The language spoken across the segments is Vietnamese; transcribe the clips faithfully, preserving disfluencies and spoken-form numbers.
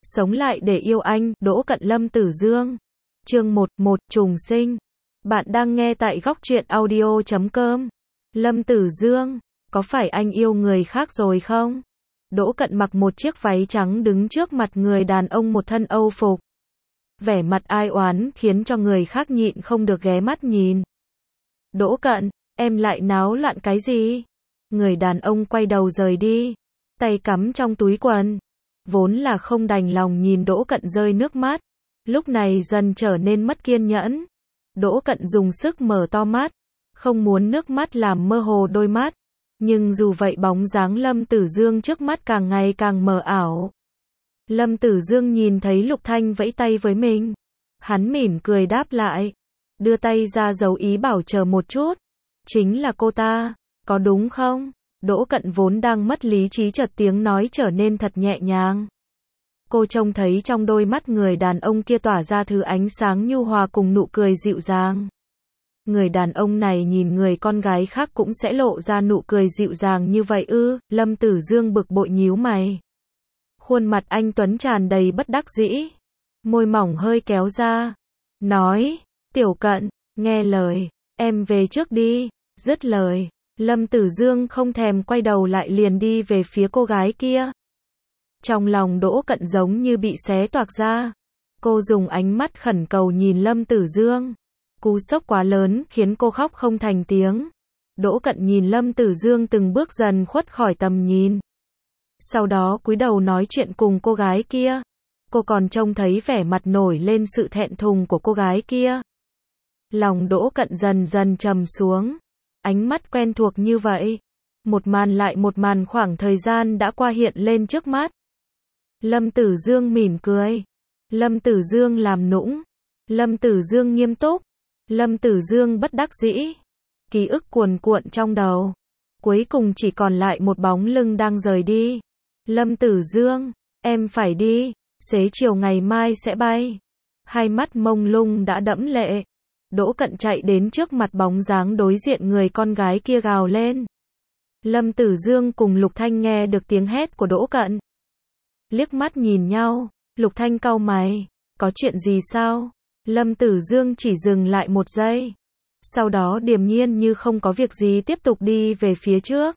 Sống lại để yêu anh, Đỗ Cận Lâm Tử Dương. Chương một, một, trùng sinh. Bạn đang nghe tại góc truyện audio chấm com. Lâm Tử Dương, có phải anh yêu người khác rồi không? Đỗ Cận mặc một chiếc váy trắng đứng trước mặt người đàn ông một thân âu phục. Vẻ mặt ai oán khiến cho người khác nhịn không được ghé mắt nhìn. Đỗ Cận, em lại náo loạn cái gì? Người đàn ông quay đầu rời đi, tay cắm trong túi quần. Vốn là không đành lòng nhìn Đỗ Cận rơi nước mắt, lúc này dần trở nên mất kiên nhẫn. Đỗ Cận dùng sức mở to mắt, không muốn nước mắt làm mơ hồ đôi mắt. Nhưng dù vậy bóng dáng Lâm Tử Dương trước mắt càng ngày càng mờ ảo. Lâm Tử Dương nhìn thấy Lục Thanh vẫy tay với mình. Hắn mỉm cười đáp lại, đưa tay ra dấu ý bảo chờ một chút. Chính là cô ta, có đúng không? Đỗ Cận vốn đang mất lý trí chợt tiếng nói trở nên thật nhẹ nhàng. Cô trông thấy trong đôi mắt người đàn ông kia tỏa ra thứ ánh sáng nhu hòa cùng nụ cười dịu dàng. Người đàn ông này nhìn người con gái khác cũng sẽ lộ ra nụ cười dịu dàng như vậy ư? Lâm Tử Dương bực bội nhíu mày. Khuôn mặt anh tuấn tràn đầy bất đắc dĩ, môi mỏng hơi kéo ra, nói, Tiểu Cận, nghe lời, em về trước đi. Dứt lời, Lâm Tử Dương không thèm quay đầu lại liền đi về phía cô gái kia. Trong lòng Đỗ Cận giống như bị xé toạc ra. Cô dùng ánh mắt khẩn cầu nhìn Lâm Tử Dương. Cú sốc quá lớn khiến cô khóc không thành tiếng. Đỗ Cận nhìn Lâm Tử Dương từng bước dần khuất khỏi tầm nhìn. Sau đó cúi đầu nói chuyện cùng cô gái kia. Cô còn trông thấy vẻ mặt nổi lên sự thẹn thùng của cô gái kia. Lòng Đỗ Cận dần dần trầm xuống. Ánh mắt quen thuộc như vậy. Một màn lại một màn khoảng thời gian đã qua hiện lên trước mắt. Lâm Tử Dương mỉm cười. Lâm Tử Dương làm nũng. Lâm Tử Dương nghiêm túc. Lâm Tử Dương bất đắc dĩ. Ký ức cuồn cuộn trong đầu. Cuối cùng chỉ còn lại một bóng lưng đang rời đi. Lâm Tử Dương, em phải đi. Xế chiều ngày mai sẽ bay. Hai mắt mông lung đã đẫm lệ. Đỗ Cận chạy đến trước mặt bóng dáng đối diện người con gái kia gào lên. Lâm Tử Dương cùng Lục Thanh nghe được tiếng hét của Đỗ Cận. Liếc mắt nhìn nhau, Lục Thanh cau mày, có chuyện gì sao? Lâm Tử Dương chỉ dừng lại một giây. Sau đó điềm nhiên như không có việc gì tiếp tục đi về phía trước.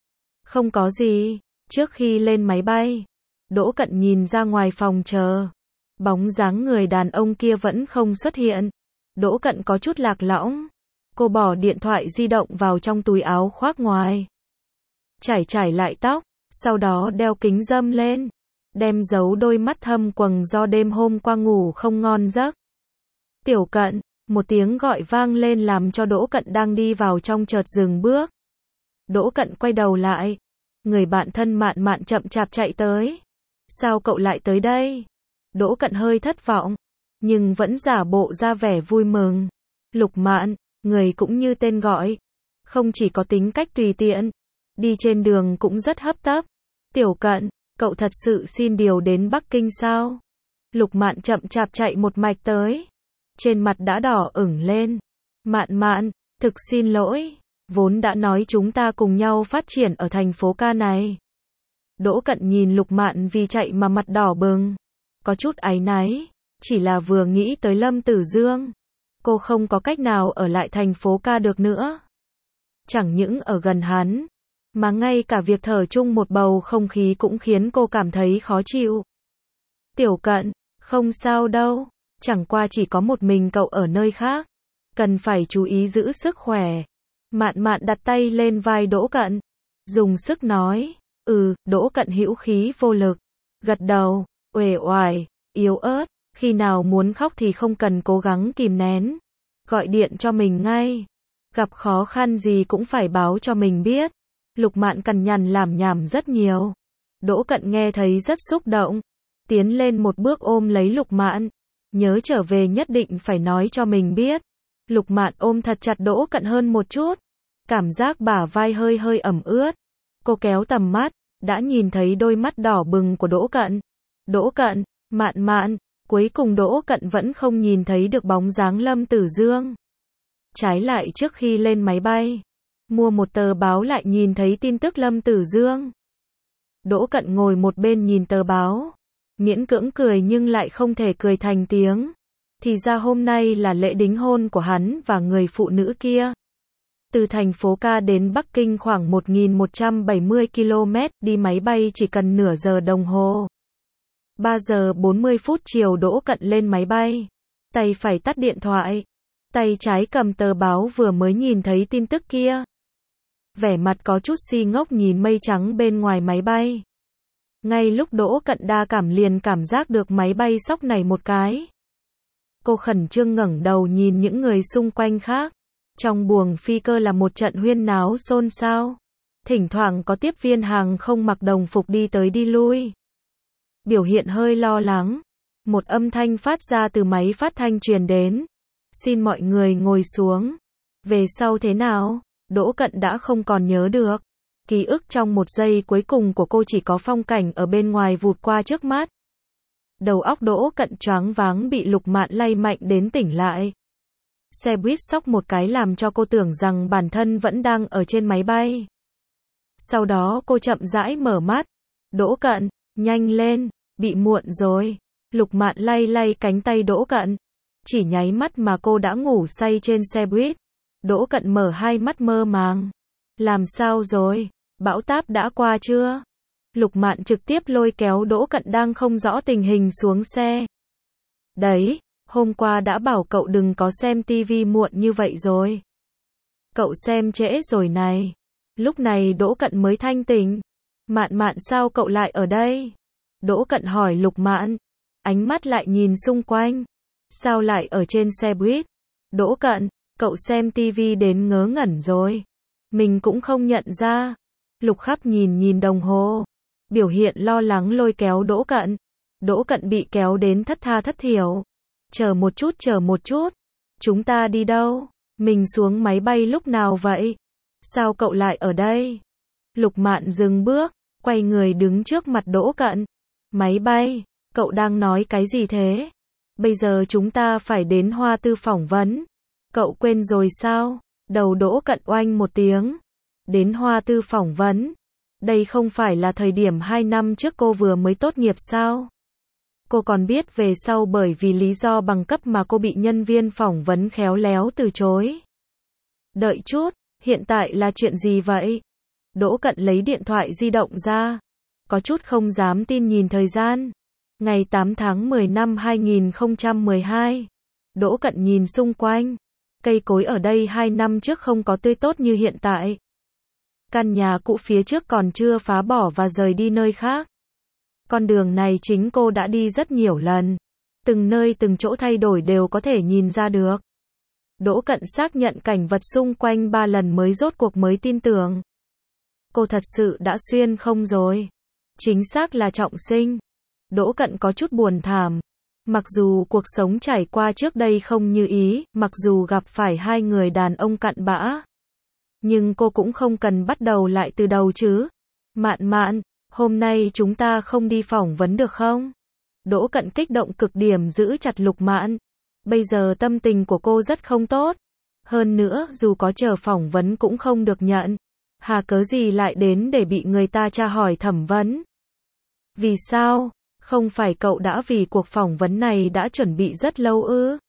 Không có gì. Trước khi lên máy bay, Đỗ Cận nhìn ra ngoài phòng chờ. Bóng dáng người đàn ông kia vẫn không xuất hiện. Đỗ Cận có chút lạc lõng. Cô bỏ điện thoại di động vào trong túi áo khoác ngoài. Chải chải lại tóc, sau đó đeo kính râm lên. Đem giấu đôi mắt thâm quầng do đêm hôm qua ngủ không ngon giấc. Tiểu Cận, một tiếng gọi vang lên làm cho Đỗ Cận đang đi vào trong chợt dừng bước. Đỗ Cận quay đầu lại. Người bạn thân Mạn Mạn chậm chạp chạy tới. Sao cậu lại tới đây? Đỗ Cận hơi thất vọng, nhưng vẫn giả bộ ra vẻ vui mừng. Lục Mạn, người cũng như tên gọi. Không chỉ có tính cách tùy tiện, đi trên đường cũng rất hấp tấp. Tiểu Cận, cậu thật sự xin điều đến Bắc Kinh sao? Lục Mạn chậm chạp chạy một mạch tới. Trên mặt đã đỏ ửng lên. Mạn Mạn, thực xin lỗi. Vốn đã nói chúng ta cùng nhau phát triển ở thành phố ca này. Đỗ Cận nhìn Lục Mạn vì chạy mà mặt đỏ bừng. Có chút áy náy. Chỉ là vừa nghĩ tới Lâm Tử Dương. Cô không có cách nào ở lại thành phố ca được nữa. Chẳng những ở gần hắn, mà ngay cả việc thở chung một bầu không khí cũng khiến cô cảm thấy khó chịu. Tiểu Cận, không sao đâu. Chẳng qua chỉ có một mình cậu ở nơi khác. Cần phải chú ý giữ sức khỏe. Mạn Mạn đặt tay lên vai Đỗ Cận. Dùng sức nói. Ừ, Đỗ Cận hữu khí vô lực. Gật đầu, uể oải, yếu ớt. Khi nào muốn khóc thì không cần cố gắng kìm nén. Gọi điện cho mình ngay. Gặp khó khăn gì cũng phải báo cho mình biết. Lục Mạn cằn nhằn làm nhảm rất nhiều. Đỗ Cận nghe thấy rất xúc động. Tiến lên một bước ôm lấy Lục Mạn. Nhớ trở về nhất định phải nói cho mình biết. Lục Mạn ôm thật chặt Đỗ Cận hơn một chút. Cảm giác bả vai hơi hơi ẩm ướt. Cô kéo tầm mắt, đã nhìn thấy đôi mắt đỏ bừng của Đỗ Cận. Đỗ Cận, Mạn Mạn. Cuối cùng Đỗ Cận vẫn không nhìn thấy được bóng dáng Lâm Tử Dương. Trái lại trước khi lên máy bay, mua một tờ báo lại nhìn thấy tin tức Lâm Tử Dương. Đỗ Cận ngồi một bên nhìn tờ báo. miễn cưỡng cười nhưng lại không thể cười thành tiếng. Thì ra hôm nay là lễ đính hôn của hắn và người phụ nữ kia. Từ thành phố Ca đến Bắc Kinh khoảng một nghìn một trăm bảy mươi ki lô mét, đi máy bay chỉ cần nửa giờ đồng hồ. ba giờ bốn mươi phút chiều Đỗ Cận lên máy bay. Tay phải tắt điện thoại. Tay trái cầm tờ báo vừa mới nhìn thấy tin tức kia. Vẻ mặt có chút si ngốc nhìn mây trắng bên ngoài máy bay. Ngay lúc Đỗ Cận đa cảm liền cảm giác được máy bay xóc nảy một cái. Cô khẩn trương ngẩng đầu nhìn những người xung quanh khác. Trong buồng phi cơ là một trận huyên náo xôn xao. Thỉnh thoảng có tiếp viên hàng không mặc đồng phục đi tới đi lui. Biểu hiện hơi lo lắng. Một âm thanh phát ra từ máy phát thanh truyền đến. Xin mọi người ngồi xuống. Về sau thế nào? Đỗ Cận đã không còn nhớ được. Ký ức trong một giây cuối cùng của cô chỉ có phong cảnh ở bên ngoài vụt qua trước mắt. Đầu óc Đỗ Cận choáng váng bị Lục Mạn lay mạnh đến tỉnh lại. Xe buýt xóc một cái làm cho cô tưởng rằng bản thân vẫn đang ở trên máy bay. Sau đó cô chậm rãi mở mắt. Đỗ Cận, nhanh lên, bị muộn rồi. Lục Mạn lay lay cánh tay Đỗ Cận. Chỉ nháy mắt mà cô đã ngủ say trên xe buýt. Đỗ Cận mở hai mắt mơ màng. Làm sao rồi? Bão táp đã qua chưa? Lục Mạn trực tiếp lôi kéo Đỗ Cận đang không rõ tình hình xuống xe. Đấy, hôm qua đã bảo cậu đừng có xem tivi muộn như vậy rồi. Cậu xem trễ rồi này. Lúc này Đỗ Cận mới thanh tỉnh. Mạn Mạn sao cậu lại ở đây? Đỗ Cận hỏi Lục Mạn. Ánh mắt lại nhìn xung quanh. Sao lại ở trên xe buýt? Đỗ Cận, cậu xem tivi đến ngớ ngẩn rồi. Mình cũng không nhận ra. Lục Khắp nhìn nhìn đồng hồ. Biểu hiện lo lắng lôi kéo Đỗ Cận. Đỗ Cận bị kéo đến thất tha thất thiểu. Chờ một chút, chờ một chút. Chúng ta đi đâu? Mình xuống máy bay lúc nào vậy? Sao cậu lại ở đây? Lục Mạn dừng bước, quay người đứng trước mặt Đỗ Cận. Máy bay? Cậu đang nói cái gì thế? Bây giờ chúng ta phải đến Hoa Tư phỏng vấn. Cậu quên rồi sao? Đầu Đỗ Cận oanh một tiếng. Đến Hoa Tư phỏng vấn. Đây không phải là thời điểm hai năm trước cô vừa mới tốt nghiệp sao? Cô còn biết về sau bởi vì lý do bằng cấp mà cô bị nhân viên phỏng vấn khéo léo từ chối. Đợi chút, hiện tại là chuyện gì vậy? Đỗ Cận lấy điện thoại di động ra. Có chút không dám tin nhìn thời gian. Ngày tám tháng mười năm hai nghìn không trăm mười hai. Đỗ Cận nhìn xung quanh. Cây cối ở đây hai năm trước không có tươi tốt như hiện tại. Căn nhà cũ phía trước còn chưa phá bỏ và rời đi nơi khác. Con đường này chính cô đã đi rất nhiều lần. Từng nơi từng chỗ thay đổi đều có thể nhìn ra được. Đỗ Cận xác nhận cảnh vật xung quanh ba lần mới rốt cuộc mới tin tưởng. Cô thật sự đã xuyên không rồi. Chính xác là trọng sinh. Đỗ Cận có chút buồn thảm. Mặc dù cuộc sống trải qua trước đây không như ý, mặc dù gặp phải hai người đàn ông cặn bã. Nhưng cô cũng không cần bắt đầu lại từ đầu chứ. Mạn Mạn, hôm nay chúng ta không đi phỏng vấn được không? Đỗ Cận kích động cực điểm giữ chặt Lục Mạn. Bây giờ tâm tình của cô rất không tốt. Hơn nữa, dù có chờ phỏng vấn cũng không được nhận. Hà cớ gì lại đến để bị người ta tra hỏi thẩm vấn? Vì sao? Không phải cậu đã vì cuộc phỏng vấn này đã chuẩn bị rất lâu ư?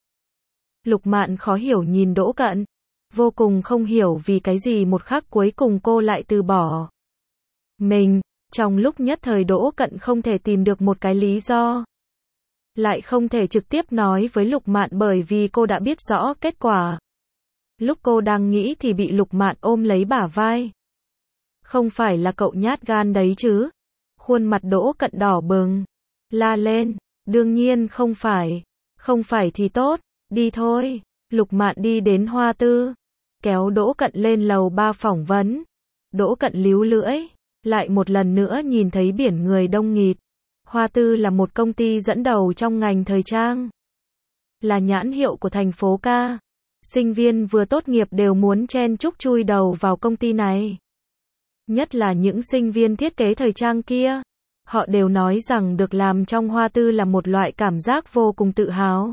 Lục Mạn khó hiểu nhìn Đỗ Cận. Vô cùng không hiểu vì cái gì một khắc cuối cùng cô lại từ bỏ. Mình, trong lúc nhất thời Đỗ Cận không thể tìm được một cái lý do. Lại không thể trực tiếp nói với Lục Mạn bởi vì cô đã biết rõ kết quả. Lúc cô đang nghĩ thì bị Lục Mạn ôm lấy bả vai. Không phải là cậu nhát gan đấy chứ? Khuôn mặt Đỗ Cận đỏ bừng. La lên, đương nhiên không phải. Không phải thì tốt, đi thôi. Lục Mạn đi đến Hoa Tư. Kéo Đỗ Cận lên lầu ba phỏng vấn. Đỗ Cận líu lưỡi. Lại một lần nữa nhìn thấy biển người đông nghịt. Hoa Tư là một công ty dẫn đầu trong ngành thời trang. Là nhãn hiệu của thành phố Ca. Sinh viên vừa tốt nghiệp đều muốn chen chúc chui đầu vào công ty này. Nhất là những sinh viên thiết kế thời trang kia. Họ đều nói rằng được làm trong Hoa Tư là một loại cảm giác vô cùng tự hào.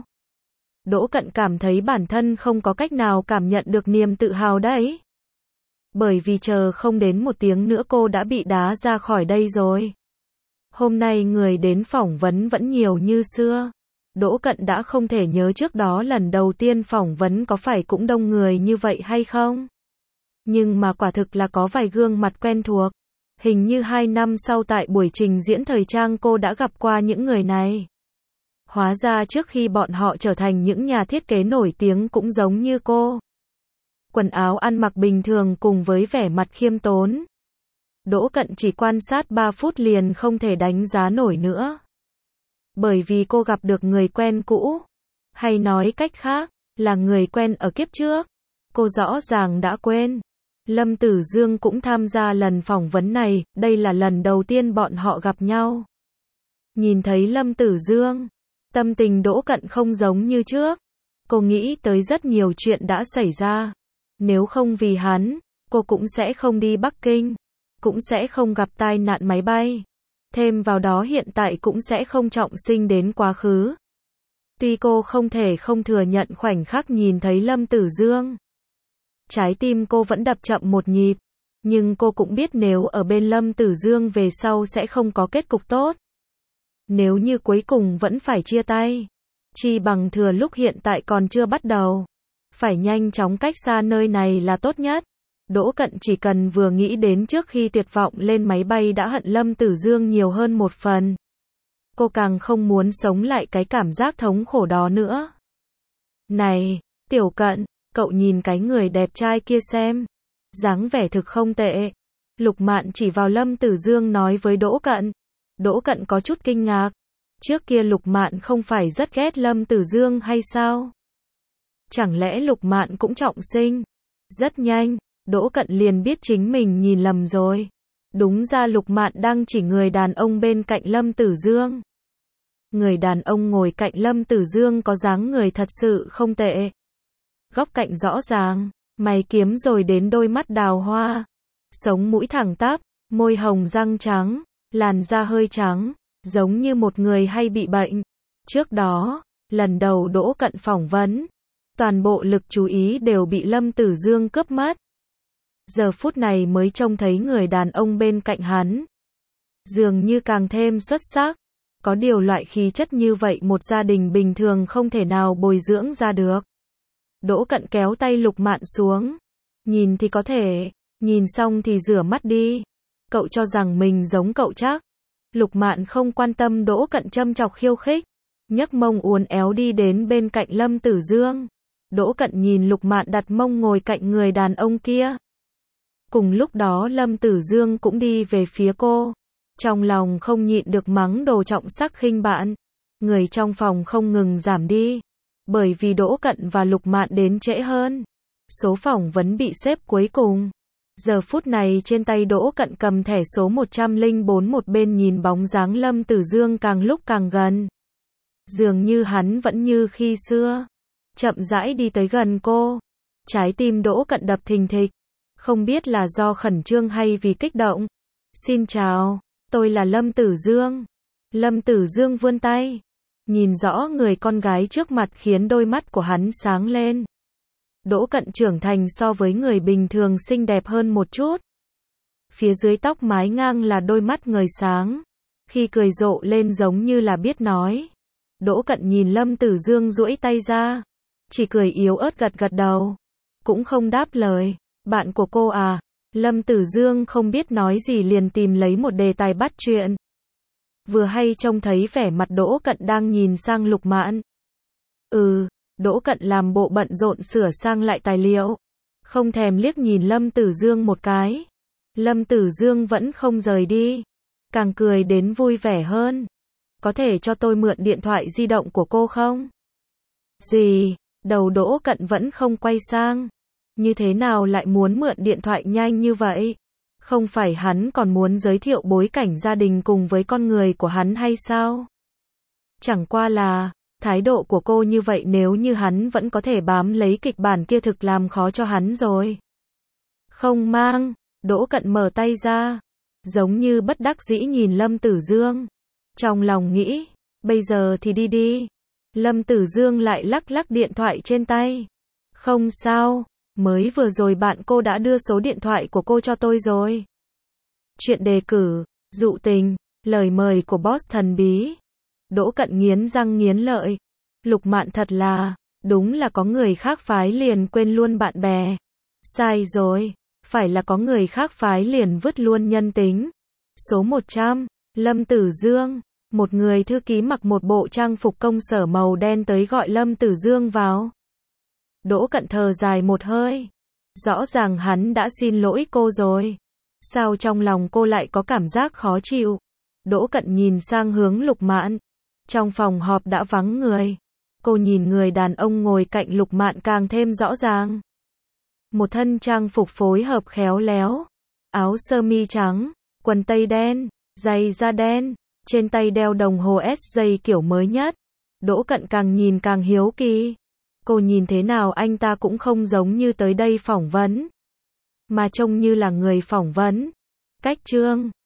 Đỗ Cận cảm thấy bản thân không có cách nào cảm nhận được niềm tự hào đấy. Bởi vì chờ không đến một tiếng nữa cô đã bị đá ra khỏi đây rồi. Hôm nay người đến phỏng vấn vẫn nhiều như xưa. Đỗ Cận đã không thể nhớ trước đó lần đầu tiên phỏng vấn có phải cũng đông người như vậy hay không. Nhưng mà quả thực là có vài gương mặt quen thuộc. Hình như hai năm sau tại buổi trình diễn thời trang cô đã gặp qua những người này. Hóa ra trước khi bọn họ trở thành những nhà thiết kế nổi tiếng cũng giống như cô. Quần áo ăn mặc bình thường cùng với vẻ mặt khiêm tốn. Đỗ Cận chỉ quan sát ba phút liền không thể đánh giá nổi nữa. Bởi vì cô gặp được người quen cũ. Hay nói cách khác, là người quen ở kiếp trước. Cô rõ ràng đã quên. Lâm Tử Dương cũng tham gia lần phỏng vấn này, đây là lần đầu tiên bọn họ gặp nhau. Nhìn thấy Lâm Tử Dương, tâm tình Đỗ Cận không giống như trước. Cô nghĩ tới rất nhiều chuyện đã xảy ra. Nếu không vì hắn, cô cũng sẽ không đi Bắc Kinh, cũng sẽ không gặp tai nạn máy bay. Thêm vào đó hiện tại cũng sẽ không trọng sinh đến quá khứ. Tuy cô không thể không thừa nhận khoảnh khắc nhìn thấy Lâm Tử Dương. Trái tim cô vẫn đập chậm một nhịp. Nhưng cô cũng biết nếu ở bên Lâm Tử Dương về sau sẽ không có kết cục tốt. Nếu như cuối cùng vẫn phải chia tay, chi bằng thừa lúc hiện tại còn chưa bắt đầu. Phải nhanh chóng cách xa nơi này là tốt nhất. Đỗ Cận chỉ cần vừa nghĩ đến trước khi tuyệt vọng lên máy bay đã hận Lâm Tử Dương nhiều hơn một phần. Cô càng không muốn sống lại cái cảm giác thống khổ đó nữa. Này, Tiểu Cận, cậu nhìn cái người đẹp trai kia xem. Dáng vẻ thực không tệ. Lục Mạn chỉ vào Lâm Tử Dương nói với Đỗ Cận. Đỗ Cận có chút kinh ngạc. Trước kia Lục Mạn không phải rất ghét Lâm Tử Dương hay sao? Chẳng lẽ Lục Mạn cũng trọng sinh? Rất nhanh, Đỗ Cận liền biết chính mình nhìn lầm rồi. Đúng ra Lục Mạn đang chỉ người đàn ông bên cạnh Lâm Tử Dương. Người đàn ông ngồi cạnh Lâm Tử Dương có dáng người thật sự không tệ. Góc cạnh rõ ràng, mày kiếm rồi đến đôi mắt đào hoa. Sống mũi thẳng tắp, môi hồng răng trắng, làn da hơi trắng, giống như một người hay bị bệnh. Trước đó, lần đầu Đỗ Cận phỏng vấn, toàn bộ lực chú ý đều bị Lâm Tử Dương cướp mất. Giờ phút này mới trông thấy người đàn ông bên cạnh hắn. Dường như càng thêm xuất sắc. Có điều loại khí chất như vậy một gia đình bình thường không thể nào bồi dưỡng ra được. Đỗ Cận kéo tay Lục Mạn xuống. Nhìn thì có thể, nhìn xong thì rửa mắt đi. Cậu cho rằng mình giống cậu chắc. Lục Mạn không quan tâm Đỗ Cận châm chọc khiêu khích. Nhấc mông uốn éo đi đến bên cạnh Lâm Tử Dương. Đỗ Cận nhìn Lục Mạn đặt mông ngồi cạnh người đàn ông kia. Cùng lúc đó Lâm Tử Dương cũng đi về phía cô. Trong lòng không nhịn được mắng đồ trọng sắc khinh bạn. Người trong phòng không ngừng giảm đi. Bởi vì Đỗ Cận và Lục Mạn đến trễ hơn. Số phỏng vấn bị xếp cuối cùng. Giờ phút này trên tay Đỗ Cận cầm thẻ số một trăm lẻ bốn một bên nhìn bóng dáng Lâm Tử Dương càng lúc càng gần. Dường như hắn vẫn như khi xưa. Chậm rãi đi tới gần cô. Trái tim Đỗ Cận đập thình thịch. Không biết là do khẩn trương hay vì kích động. Xin chào, tôi là Lâm Tử Dương. Lâm Tử Dương vươn tay. Nhìn rõ người con gái trước mặt khiến đôi mắt của hắn sáng lên. Đỗ Cận trưởng thành so với người bình thường xinh đẹp hơn một chút. Phía dưới tóc mái ngang là đôi mắt ngời sáng. Khi cười rộ lên giống như là biết nói. Đỗ Cận nhìn Lâm Tử Dương duỗi tay ra. Chỉ cười yếu ớt gật gật đầu. Cũng không đáp lời. Bạn của cô à? Lâm Tử Dương không biết nói gì liền tìm lấy một đề tài bắt chuyện. Vừa hay trông thấy vẻ mặt Đỗ Cận đang nhìn sang Lục Mạn. Ừ, Đỗ Cận làm bộ bận rộn sửa sang lại tài liệu. Không thèm liếc nhìn Lâm Tử Dương một cái. Lâm Tử Dương vẫn không rời đi. Càng cười đến vui vẻ hơn. Có thể cho tôi mượn điện thoại di động của cô không? Gì? Đầu Đỗ Cận vẫn không quay sang. Như thế nào lại muốn mượn điện thoại nhanh như vậy? Không phải hắn còn muốn giới thiệu bối cảnh gia đình cùng với con người của hắn hay sao? Chẳng qua là, thái độ của cô như vậy nếu như hắn vẫn có thể bám lấy kịch bản kia thực làm khó cho hắn rồi. Không mang, Đỗ Cận mở tay ra, giống như bất đắc dĩ nhìn Lâm Tử Dương. Trong lòng nghĩ, bây giờ thì đi đi. Lâm Tử Dương lại lắc lắc điện thoại trên tay. Không sao. Mới vừa rồi bạn cô đã đưa số điện thoại của cô cho tôi rồi. Chuyện đề cử, dụ tình, Lời mời của boss thần bí. Đỗ Cận nghiến răng nghiến lợi. Lục Mạn thật là, đúng là có người khác phái liền quên luôn bạn bè. Sai rồi, phải là có người khác phái liền vứt luôn nhân tính. Số một trăm, Lâm Tử Dương. Một người thư ký mặc một bộ trang phục công sở màu đen tới gọi Lâm Tử Dương vào. Đỗ Cận thở dài một hơi. Rõ ràng hắn đã xin lỗi cô rồi. Sao trong lòng cô lại có cảm giác khó chịu? Đỗ Cận nhìn sang hướng Lục Mạn. Trong phòng họp đã vắng người. Cô nhìn người đàn ông ngồi cạnh Lục Mạn càng thêm rõ ràng. Một thân trang phục phối hợp khéo léo. Áo sơ mi trắng, quần tây đen, giày da đen, trên tay đeo đồng hồ ét gi kiểu mới nhất. Đỗ Cận càng nhìn càng hiếu kỳ. Cô nhìn thế nào anh ta cũng không giống như tới đây phỏng vấn, mà trông như là người phỏng vấn. Cách trương